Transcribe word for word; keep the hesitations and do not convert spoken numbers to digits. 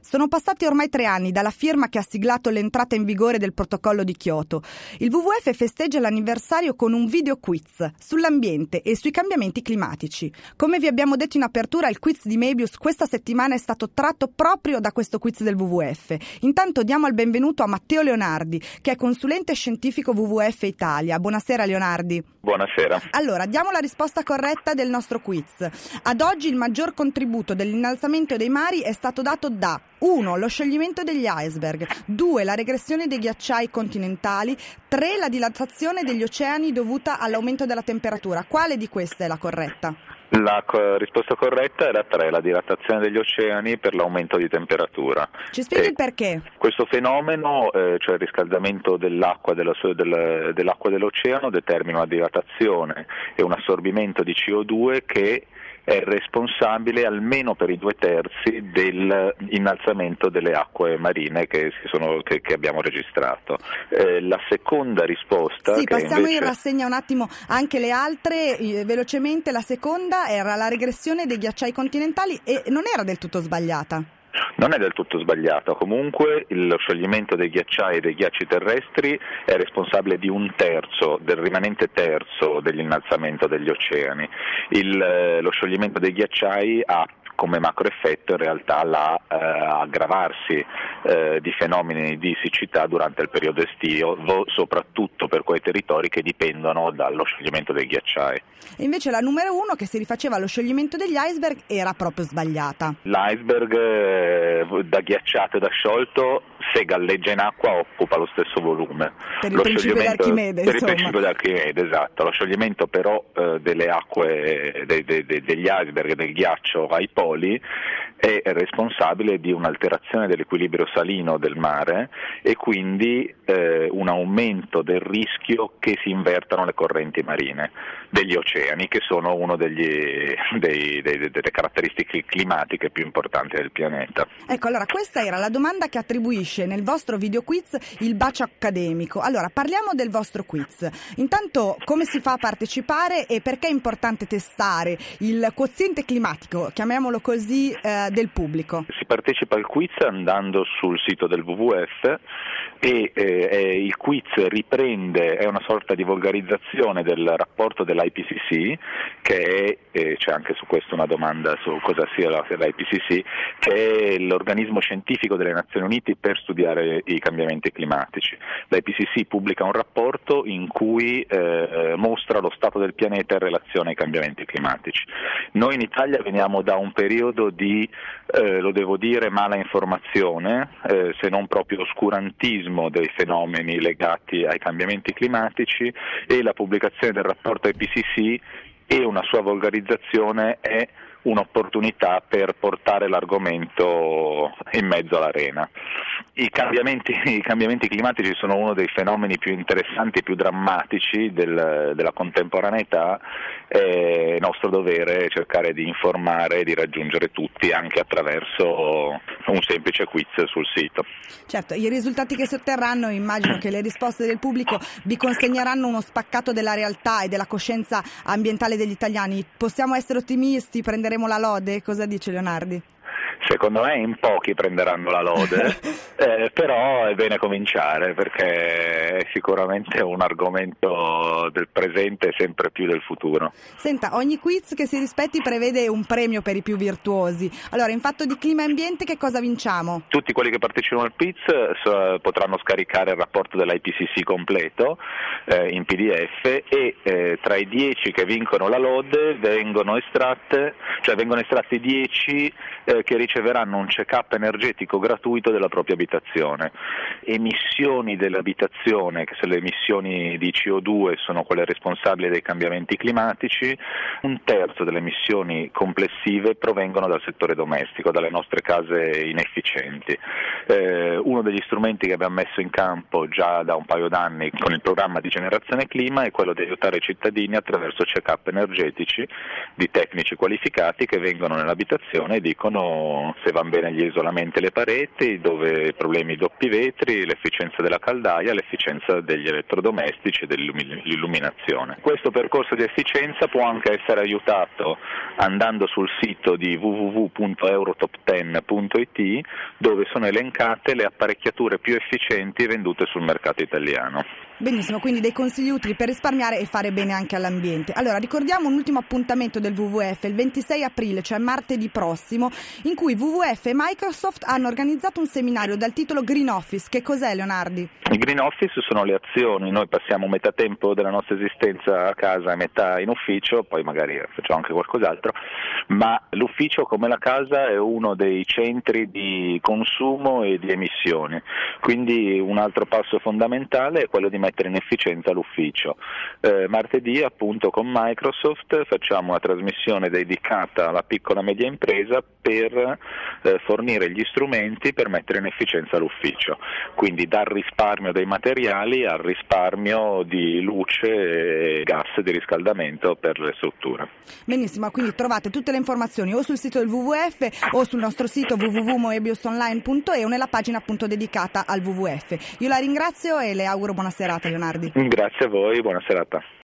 Sono passati ormai tre anni dalla firma che ha siglato l'entrata in vigore del protocollo di Kyoto. Il W W F festeggia l'anniversario con un video quiz sull'ambiente e sui cambiamenti climatici. Come vi abbiamo detto in apertura, il quiz di Mebius questa settimana è stato tratto proprio da questo quiz del W W F. Intanto diamo il benvenuto a Matteo Leonardi, che è consulente scientifico W W F Italia. Buonasera Leonardi. Buonasera. Allora, diamo la risposta corretta del nostro quiz. Ad oggi il maggior contributo dell'innalzamento dei mari è stato dato da uno. Lo scioglimento degli iceberg, due. La regressione dei ghiacciai continentali, tre. La dilatazione degli oceani dovuta all'aumento della temperatura. Quale di queste è la corretta? La co- risposta corretta era tre, la dilatazione degli oceani per l'aumento di temperatura. Ci spieghi e il perché? Questo fenomeno, eh, cioè il riscaldamento dell'acqua, della, del, dell'acqua dell'oceano, determina una dilatazione e un assorbimento di C O due che è responsabile almeno per i due terzi dell'innalzamento delle acque marine che, si sono, che, che abbiamo registrato. Eh, la seconda risposta... Sì, che passiamo invece... in rassegna un attimo anche le altre, eh, velocemente. La seconda era la regressione dei ghiacciai continentali e non era del tutto sbagliata. Non è del tutto sbagliato, comunque lo scioglimento dei ghiacciai e dei ghiacci terrestri è responsabile di un terzo, del rimanente terzo dell'innalzamento degli oceani. Il, lo scioglimento dei ghiacciai ha come macroeffetto in realtà l'aggravarsi eh, eh, di fenomeni di siccità durante il periodo estivo, soprattutto per quei territori che dipendono dallo scioglimento dei ghiacciai. E invece la numero uno, che si rifaceva allo scioglimento degli iceberg, era proprio sbagliata. L'iceberg eh, da ghiacciato e da sciolto, se galleggia in acqua, occupa lo stesso volume. Per il lo principio di Archimede, per insomma. il principio di Archimede, esatto. Lo scioglimento però eh, delle acque, de, de, de, degli iceberg, del ghiaccio ai poli, è responsabile di un'alterazione dell'equilibrio salino del mare e quindi eh, un aumento del rischio che si invertano le correnti marine degli oceani, che sono una delle caratteristiche climatiche più importanti del pianeta. Ecco, allora questa era la domanda che attribuisce nel vostro video quiz il bacio accademico. Allora, parliamo del vostro quiz. Intanto, come si fa a partecipare e perché è importante testare il quoziente climatico, chiamiamolo così, eh, del pubblico? Si partecipa al quiz andando sul sito del W W F e eh, il quiz riprende, è una sorta di volgarizzazione del rapporto dell'I P C C, che è, eh, c'è anche su questo una domanda su cosa sia l'I P C C, che è l'organismo scientifico delle Nazioni Unite per studiare i cambiamenti climatici. L'I P C C pubblica un rapporto in cui eh, mostra lo stato del pianeta in relazione ai cambiamenti climatici. Noi in Italia veniamo da un periodo di, eh, lo devo dire, mala informazione, eh, se non proprio oscurantismo dei fenomeni legati ai cambiamenti climatici, e la pubblicazione del rapporto I P C C e una sua volgarizzazione è un'opportunità per portare l'argomento in mezzo all'arena. I cambiamenti, i cambiamenti climatici sono uno dei fenomeni più interessanti e più drammatici del, della contemporaneità. È nostro dovere cercare di informare e di raggiungere tutti anche attraverso un semplice quiz sul sito. Certo, i risultati che si otterranno, immagino che le risposte del pubblico vi consegneranno uno spaccato della realtà e della coscienza ambientale degli italiani. Possiamo essere ottimisti? Prenderemo la lode? Cosa dice Leonardi? Secondo me in pochi prenderanno la lode, eh, però è bene cominciare perché è sicuramente un argomento del presente e sempre più del futuro. Senta, ogni quiz che si rispetti prevede un premio per i più virtuosi. Allora, in fatto di clima e ambiente che cosa vinciamo? Tutti quelli che partecipano al quiz so, potranno scaricare il rapporto dell'I P C C completo eh, in P D F e eh, tra i dieci che vincono la lode vengono estratte, cioè vengono estratti dieci eh, che riceveranno un check-up energetico gratuito della propria abitazione. Emissioni dell'abitazione, che sono le emissioni di C O due, sono quelle responsabili dei cambiamenti climatici. Un terzo delle emissioni complessive provengono dal settore domestico, dalle nostre case inefficienti. Eh, uno degli strumenti che abbiamo messo in campo già da un paio d'anni con il programma di Generazione Clima è quello di aiutare i cittadini attraverso check-up energetici di tecnici qualificati che vengono nell'abitazione e dicono se vanno bene gli isolamenti e le pareti, dove problemi doppi vetri, l'efficienza della caldaia, l'efficienza degli elettrodomestici e dell'illuminazione. Questo percorso di efficienza può anche essere aiutato andando sul sito di w w w punto eurotop dieci punto i t, dove sono elencate le apparecchiature più efficienti vendute sul mercato italiano. Benissimo, quindi dei consigli utili per risparmiare e fare bene anche all'ambiente. Allora, ricordiamo un ultimo appuntamento del W W F, il ventisei aprile, cioè martedì prossimo, in cui W W F e Microsoft hanno organizzato un seminario dal titolo Green Office. Che cos'è, Leonardi? Il Green Office sono le azioni, noi passiamo metà tempo della nostra esistenza a casa e metà in ufficio, poi magari facciamo anche qualcos'altro, ma l'ufficio come la casa è uno dei centri di consumo e di emissioni, quindi un altro passo fondamentale è quello di mettere in efficienza l'ufficio. Eh, martedì appunto con Microsoft facciamo una trasmissione dedicata alla piccola e media impresa per eh, fornire gli strumenti per mettere in efficienza l'ufficio, quindi dal risparmio dei materiali al risparmio di luce e gas di riscaldamento per le strutture. Benissimo, quindi trovate tutte le informazioni o sul sito del W W F o sul nostro sito w w w punto moebiusonline punto e o nella pagina appunto dedicata al W W F. Io la ringrazio e le auguro buona serata, Leonardi. Grazie a voi, buona serata.